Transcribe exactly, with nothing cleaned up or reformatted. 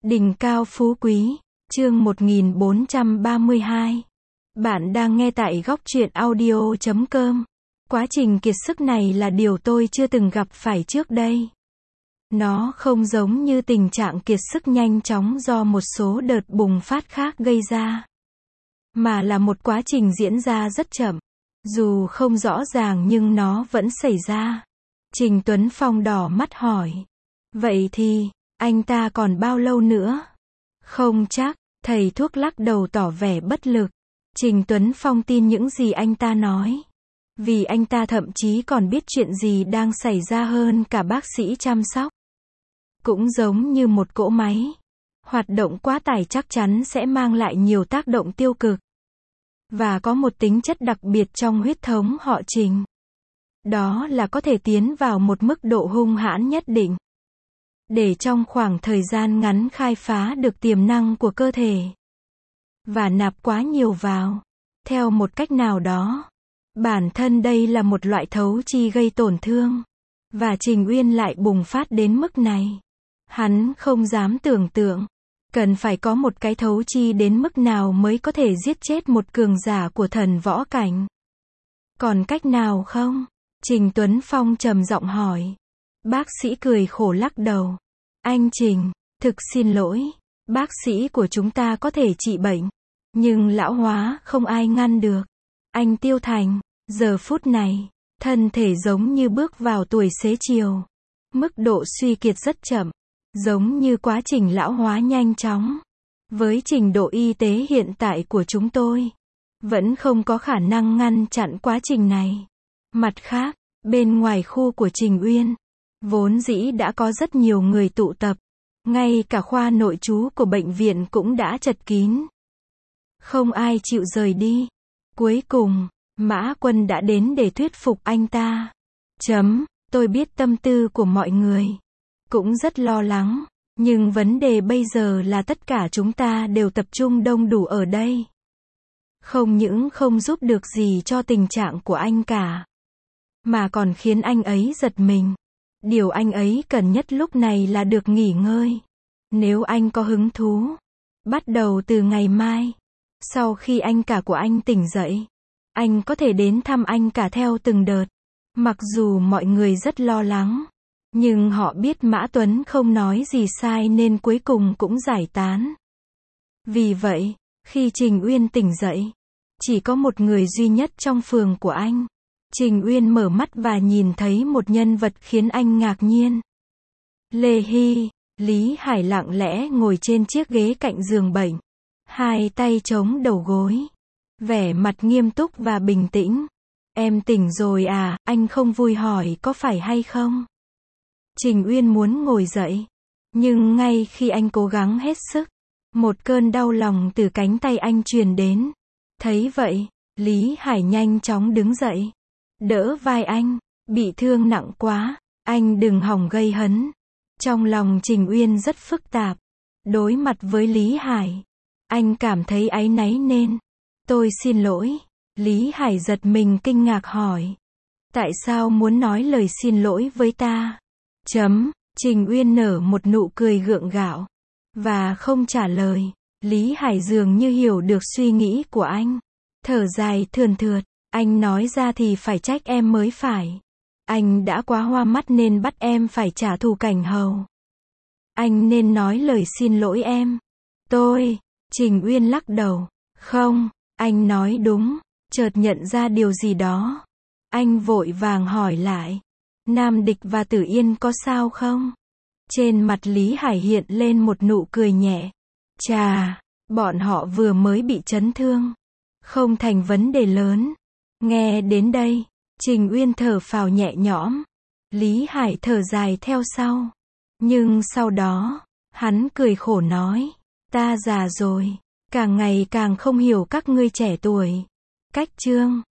Đỉnh cao phú quý, chương một nghìn bốn trăm ba mươi hai. Bạn đang nghe tại góc truyện audio chấm com. Quá trình kiệt sức này là điều tôi chưa từng gặp phải trước đây. Nó không giống như tình trạng kiệt sức nhanh chóng do một số đợt bùng phát khác gây ra, mà là một quá trình diễn ra rất chậm. Dù không rõ ràng nhưng nó vẫn xảy ra. Trình Tuấn Phong đỏ mắt hỏi. Vậy thì, anh ta còn bao lâu nữa? Không chắc, thầy thuốc lắc đầu tỏ vẻ bất lực. Trình Tuấn Phong tin những gì anh ta nói. Vì anh ta thậm chí còn biết chuyện gì đang xảy ra hơn cả bác sĩ chăm sóc. Cũng giống như một cỗ máy. Hoạt động quá tải chắc chắn sẽ mang lại nhiều tác động tiêu cực. Và có một tính chất đặc biệt trong huyết thống họ Trình. Đó là có thể tiến vào một mức độ hung hãn nhất định. Để trong khoảng thời gian ngắn khai phá được tiềm năng của cơ thể. Và nạp quá nhiều vào. Theo một cách nào đó. Bản thân đây là một loại thấu chi gây tổn thương. Và Trình Uyên lại bùng phát đến mức này. Hắn không dám tưởng tượng. Cần phải có một cái thấu chi đến mức nào mới có thể giết chết một cường giả của thần võ cảnh. Còn cách nào không? Trình Tuấn Phong trầm giọng hỏi. Bác sĩ cười khổ lắc đầu. Anh Trình, thực xin lỗi. Bác sĩ của chúng ta có thể trị bệnh. Nhưng lão hóa không ai ngăn được. Anh Tiêu Thành, giờ phút này, thân thể giống như bước vào tuổi xế chiều. Mức độ suy kiệt rất chậm. Giống như quá trình lão hóa nhanh chóng. Với trình độ y tế hiện tại của chúng tôi, vẫn không có khả năng ngăn chặn quá trình này. Mặt khác, bên ngoài khu của Trình Uyên, vốn dĩ đã có rất nhiều người tụ tập. Ngay cả khoa nội trú của bệnh viện cũng đã chật kín. Không ai chịu rời đi. Cuối cùng, Mã Quân đã đến để thuyết phục anh ta. Chấm, tôi biết tâm tư của mọi người. Cũng rất lo lắng. Nhưng vấn đề bây giờ là tất cả chúng ta đều tập trung đông đủ ở đây. Không những không giúp được gì cho tình trạng của anh cả. Mà còn khiến anh ấy giật mình. Điều anh ấy cần nhất lúc này là được nghỉ ngơi. Nếu anh có hứng thú. Bắt đầu từ ngày mai. Sau khi anh cả của anh tỉnh dậy. Anh có thể đến thăm anh cả theo từng đợt. Mặc dù mọi người rất lo lắng. Nhưng họ biết Mã Tuấn không nói gì sai nên cuối cùng cũng giải tán. Vì vậy, khi Trình Uyên tỉnh dậy, chỉ có một người duy nhất trong phường của anh. Trình Uyên mở mắt và nhìn thấy một nhân vật khiến anh ngạc nhiên. Lê Hy, Lý Hải lặng lẽ ngồi trên chiếc ghế cạnh giường bệnh. Hai tay chống đầu gối. Vẻ mặt nghiêm túc và bình tĩnh. Em tỉnh rồi à, anh không vui hỏi có phải hay không? Trình Uyên muốn ngồi dậy. Nhưng ngay khi anh cố gắng hết sức, một cơn đau lòng từ cánh tay anh truyền đến. Thấy vậy, Lý Hải nhanh chóng đứng dậy. Đỡ vai anh. Bị thương nặng quá. Anh đừng hỏng gây hấn. Trong lòng Trình Uyên rất phức tạp. Đối mặt với Lý Hải, anh cảm thấy áy náy nên. Tôi xin lỗi. Lý Hải giật mình kinh ngạc hỏi. Tại sao muốn nói lời xin lỗi với ta? Chấm, Trình Uyên nở một nụ cười gượng gạo. Và không trả lời. Lý Hải dường như hiểu được suy nghĩ của anh. Thở dài thườn thượt. Anh nói ra thì phải trách em mới phải. Anh đã quá hoa mắt nên bắt em phải trả thù Cảnh Hầu. Anh nên nói lời xin lỗi em. Tôi, Trình Uyên lắc đầu. Không, anh nói đúng. Chợt nhận ra điều gì đó. Anh vội vàng hỏi lại. Nam Địch và Tử Yên có sao không? Trên mặt Lý Hải hiện lên một nụ cười nhẹ. Chà, bọn họ vừa mới bị chấn thương. Không thành vấn đề lớn. Nghe đến đây, Trình Uyên thở phào nhẹ nhõm. Lý Hải thở dài theo sau. Nhưng sau đó, hắn cười khổ nói. Ta già rồi. Càng ngày càng không hiểu các ngươi trẻ tuổi. Cách chương